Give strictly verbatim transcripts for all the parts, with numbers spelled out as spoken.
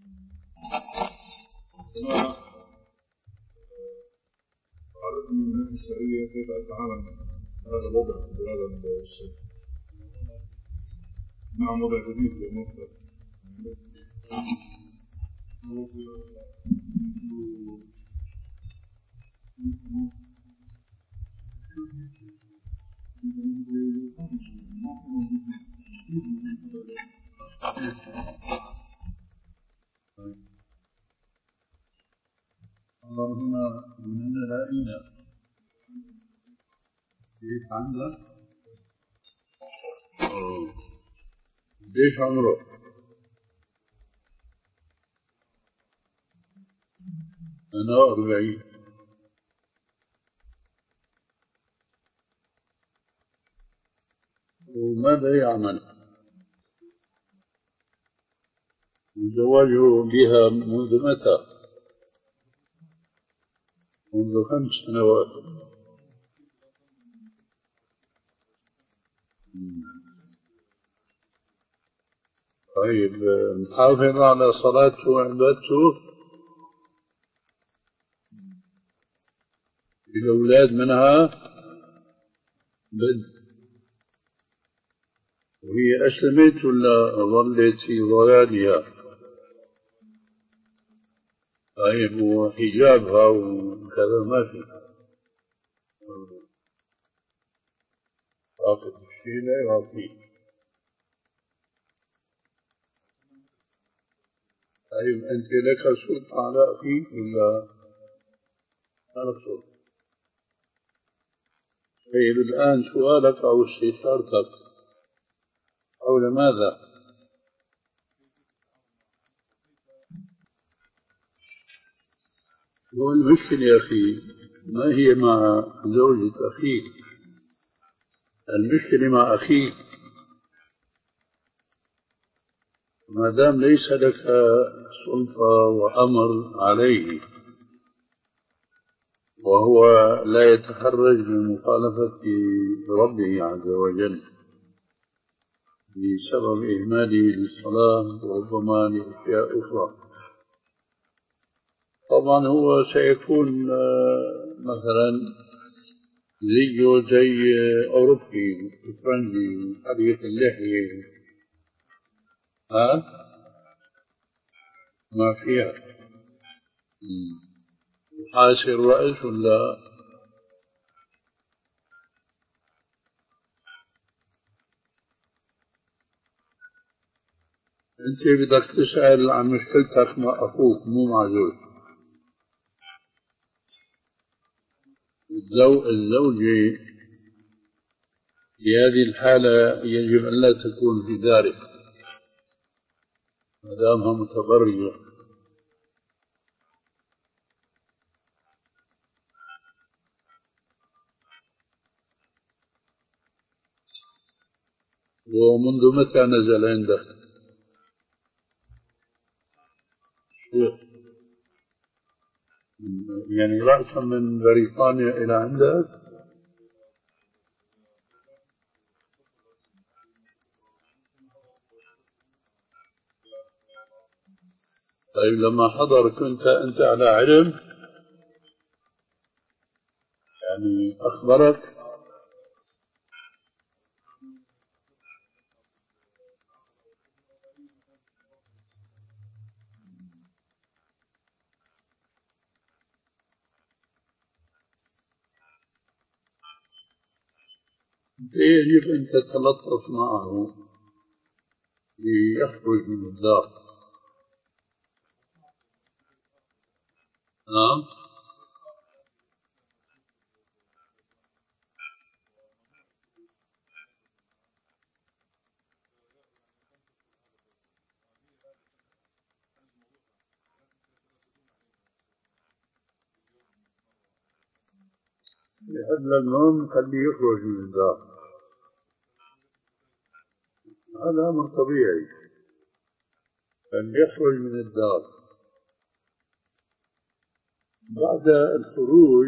عادة من الناس الشرعية كيف أتعامل مع هذا الوضع بهذا الشيء؟ نعم، وضع جديد للمفلس. اللهم من رأينا كيف عندك؟ ليش عمره؟ أنا أربعين. وماذا يعمل؟ وزواجه بها منذ متى؟ منذ خمس سنوات. طيب، محافظ على صلاته وعبادته؟ الأولاد منها بد، وهي أسلمت ولا ظلت في ضلالها؟ طيب، وحجابها وكذا ما في طاقة الشيء لا يغطيه. طيب، أنت لك سلطة على أخيك ولا لا سلطة؟ طيب، الآن سؤالك أو استشارتك حول ماذا؟ هو المشكلة يا أخي ما هي مع زوجة أخيك، المشكلة مع أخيك. ما دام ليس لك سلطة وأمر عليه وهو لا يتحرج من مخالفة ربه عز وجل بسبب إهماله للصلاة وربما لأشياء أخرى، طبعا هو سيكون مثلا زيه زي أوروبي إسبانجي حديث اللحية، ها ما فيها حاسي الرأس ولا أنت بدك تسأل عن مشكلتك مع أخوك مو مع زوجك. الزوجة في هذه الحالة يجب أن لا تكون في داره ما دامها متبرجة، ومنذ متى نزل عندك؟ يعني رأسا من بريطانيا إلى عندك؟ طيب، لما حضر كنت أنت على علم؟ يعني أخبرك؟ يجب أن تتلطف معه ليخرج من الدار. نعم. لحد النوم خليه يخرج من الدار، هذا أمر طبيعي أن يخرج من الدار. بعد الخروج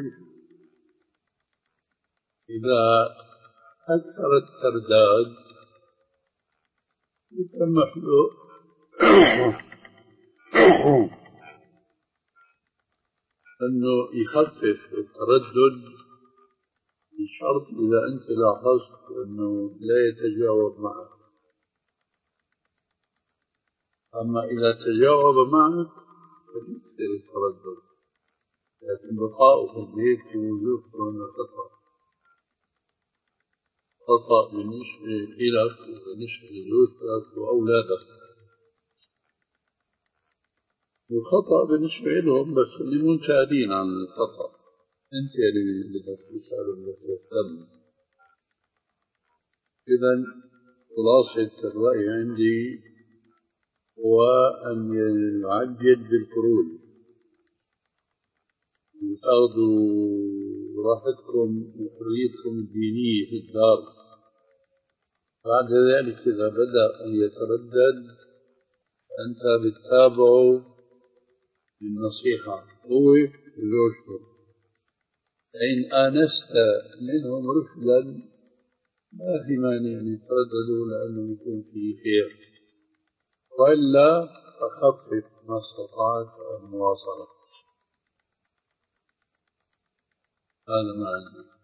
إذا أكثر الترداد يسمح له أنه يخفف التردد بشرط إذا أنت لاحظت أنه لا يتجاوب معك. أما إذا تجاوب معك فيكثر التردد، لكن بقاؤه في البيت في وجوده هنا خطأ، خطأ بالنسبة لك وبالنسبة لزوجتك وأولادك، وخطأ بالنسبة لهم بس اللي منشادين عن الخطأ، أنت اللي بدك تسأل بدك تهتم. إذن خلاصة الرأي عندي هو أن يعجل بالخروج وتاخذوا راحتكم وحريتكم الدينية في الدار. بعد ذلك إذا بدأ أن يتردد أنت بتتابعه بالنصيحة هو وزوجته، فإن آنست منهم رشدا ما في مانع أن يترددوا لأنه يكون فيه خير، وإلا فخفف ما استطعت المواصلة. هذا ما عندي.